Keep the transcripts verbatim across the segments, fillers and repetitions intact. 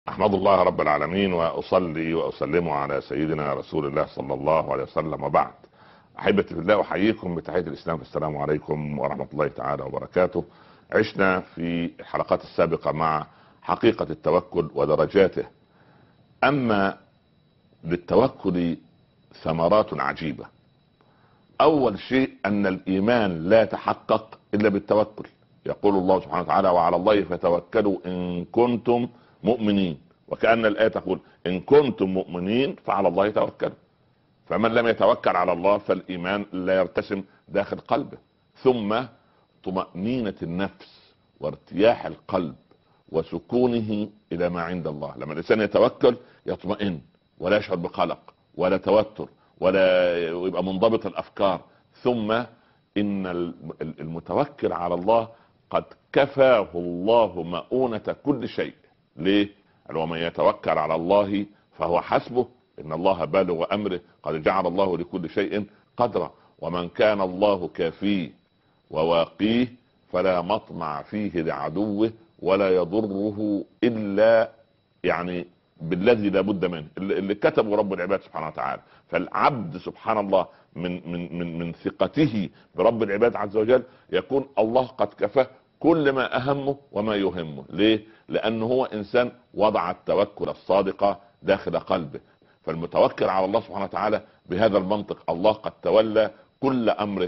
أحمد الله رب العالمين وأصلي وأسلم على سيدنا رسول الله صلى الله عليه وسلم، وبعد. أحبتي في الله، أحييكم بتحية الإسلام، السلام عليكم ورحمة الله تعالى وبركاته. عشنا في الحلقات السابقة مع حقيقة التوكل ودرجاته. أما للتوكل ثمرات عجيبة. أول شيء أن الإيمان لا يتحقق إلا بالتوكل. يقول الله سبحانه وتعالى: وعلى الله فتوكلوا إن كنتم مؤمنين. وكأن الآية تقول: إن كنتم مؤمنين فعلى الله توكلوا. فمن لم يتوكل على الله فالإيمان لا يرتسم داخل قلبه. ثم طمأنينة النفس وارتياح القلب وسكونه إلى ما عند الله. لما الإنسان يتوكل يطمئن ولا يشعر بقلق ولا توتر ولا يبقى منضبط الأفكار. ثم إن المتوكل على الله قد كفاه الله مؤونة كل شيء. ليه؟ ومن يتوكل على الله فهو حسبه إن الله بالغ أمره قد جعل الله لكل شيء قدرا. ومن كان الله كافيه وواقيه فلا مطمع فيه لعدوه ولا يضره إلا يعني بالذي لا بد منه، اللي كتبه رب العباد سبحانه وتعالى. فالعبد سبحان الله من من من من ثقته برب العباد عز وجل يكون الله قد كفاه كل ما أهمه وما يهمه. ليه؟ لأنه هو إنسان وضع التوكل الصادق داخل قلبه. فالمتوكل على الله سبحانه وتعالى بهذا المنطق: الله قد تولى كل أمره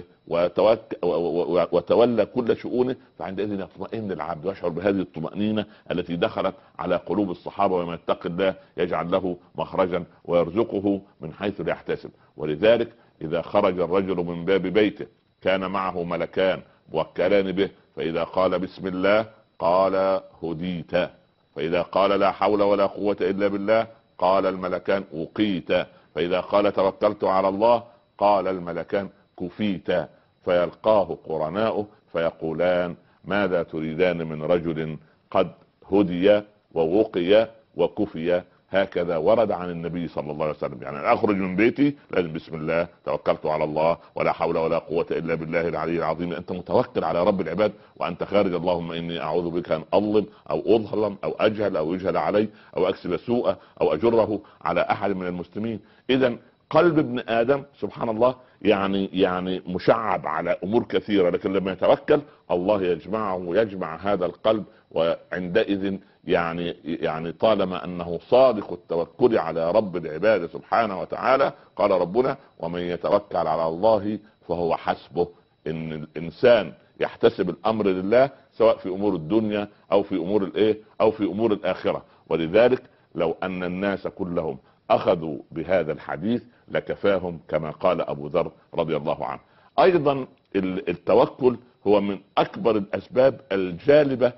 وتولى كل شؤونه، فعندئذ يطمئن العبد ويشعر بهذه الطمأنينة التي دخلت على قلوب الصحابة: ومن يتق الله يجعل له مخرجا ويرزقه من حيث لا يحتسب. ولذلك إذا خرج الرجل من باب بيته كان معه ملكان موكلان به، فإذا قال بسم الله قال هديت، فإذا قال لا حول ولا قوة إلا بالله قال الملكان وقيت، فإذا قال توكلت على الله قال الملكان كفيت. فيلقاه قرناؤه فيقولان: ماذا تريدان من رجل قد هدي ووقي وكفي؟ هكذا ورد عن النبي صلى الله عليه وسلم. يعني اخرج من بيتي لازم بسم الله، توكلت على الله، ولا حول ولا قوة الا بالله العلي العظيم. انت متوكل على رب العباد وانت خارج: اللهم اني اعوذ بك ان اظلم او اظلم او اجهل او يجهل علي او اكسب سوء او اجره على احد من المسلمين. اذا قلب ابن ادم سبحان الله يعني يعني مشعب على امور كثيرة، لكن لما يتوكل الله يجمعه ويجمع هذا القلب. وعندئذ يعني يعني طالما انه صادق التوكل على رب العباد سبحانه وتعالى، قال ربنا: ومن يتوكل على الله فهو حسبه. ان الانسان يحتسب الامر لله سواء في امور الدنيا او في امور الايه او في امور الاخره. ولذلك لو ان الناس كلهم اخذوا بهذا الحديث لكفاهم، كما قال ابو ذر رضي الله عنه. ايضا التوكل هو من اكبر الاسباب الجالبة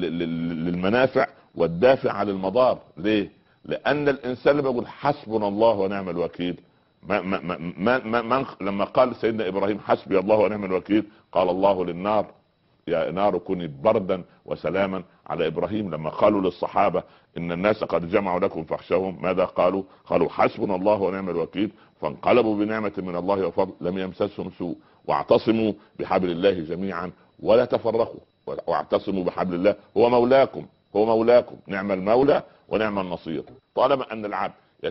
للمنافع والدافع عن المضار. ليه؟ لان الانسان لما يقول حسبنا الله ونعم الوكيل، ما ما ما ما ما لما قال سيدنا ابراهيم حسبي الله ونعم الوكيل، قال الله للنار: يا نار كوني بردا وسلاما على ابراهيم. لما قالوا للصحابة ان الناس قد جمعوا لكم فاخشوهم، ماذا قالوا؟ قالوا حسبنا الله ونعم الوكيل، فانقلبوا بنعمة من الله وفضل لم يمسسهم سوء واعتصموا بحبل الله جميعا ولا تفرقوا، واعتصموا بحبل الله هو مولاكم هو مولاكم نعم المولى ونعم النصير. طالما ان العبد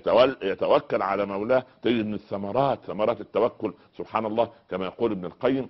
يتوكل على مولاه تجد من الثمرات ثمرات التوكل سبحان الله. كما يقول ابن القيم: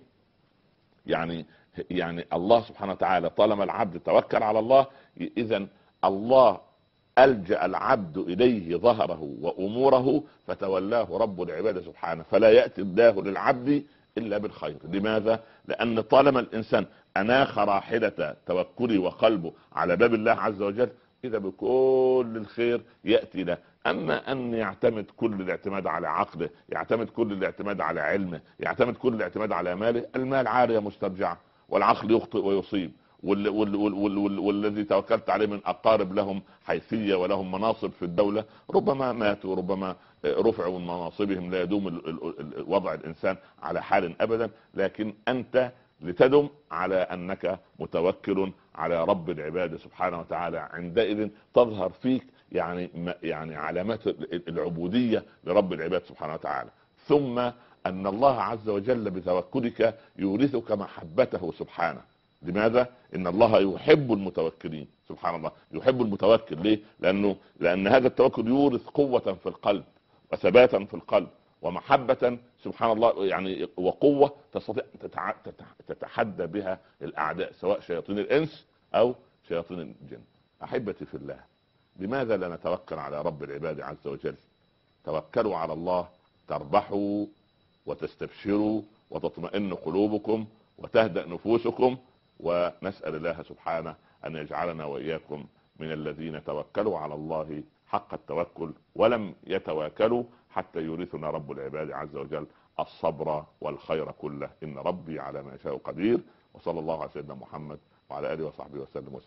يعني يعني الله سبحانه وتعالى طالما العبد توكل على الله، اذا الله ألجأ العبد إليه ظهره وأموره فتولاه رب العباد سبحانه، فلا يأتي الله للعبد إلا بالخير. لماذا؟ لأن طالما الإنسان أناخ راحلة توكله وقلبه على باب الله عز وجل، إذا بكل الخير يأتي له. أما أن يعتمد كل الاعتماد على عقله، يعتمد كل الاعتماد على علمه، يعتمد كل الاعتماد على ماله، المال عارية مسترجعة والعقل يخطئ ويصيب. وال وال وال وال وال والذي توكلت عليه من أقارب لهم حيثية ولهم مناصب في الدولة ربما ماتوا، ربما رفعوا من مناصبهم. لا يدوم وضع الإنسان على حال أبدا، لكن أنت لتدم على أنك متوكل على رب العباد سبحانه وتعالى. عندئذ تظهر فيك يعني يعني علامات العبودية لرب العباد سبحانه وتعالى. ثم أن الله عز وجل بتوكلك يورثك محبته سبحانه. لماذا؟ ان الله يحب المتوكلين. سبحان الله، يحب المتوكل. ليه؟ لانه لان هذا التوكل يورث قوة في القلب وثباتا في القلب ومحبة، سبحان الله، يعني وقوة تستطيع تتع... تتع... تتحدى بها الاعداء، سواء شياطين الانس او شياطين الجن. احبتي في الله، لماذا لا نتوكل على رب العباد عز وجل؟ توكلوا على الله تربحوا وتستبشروا وتطمئن قلوبكم وتهدأ نفوسكم. ونسأل الله سبحانه أن يجعلنا وإياكم من الذين توكلوا على الله حق التوكل ولم يتواكلوا حتى يورثنا رب العباد عز وجل الصبر والخير كله. إن ربي على ما يشاء قدير. وصلى الله على سيدنا محمد وعلى آله وصحبه وسلم.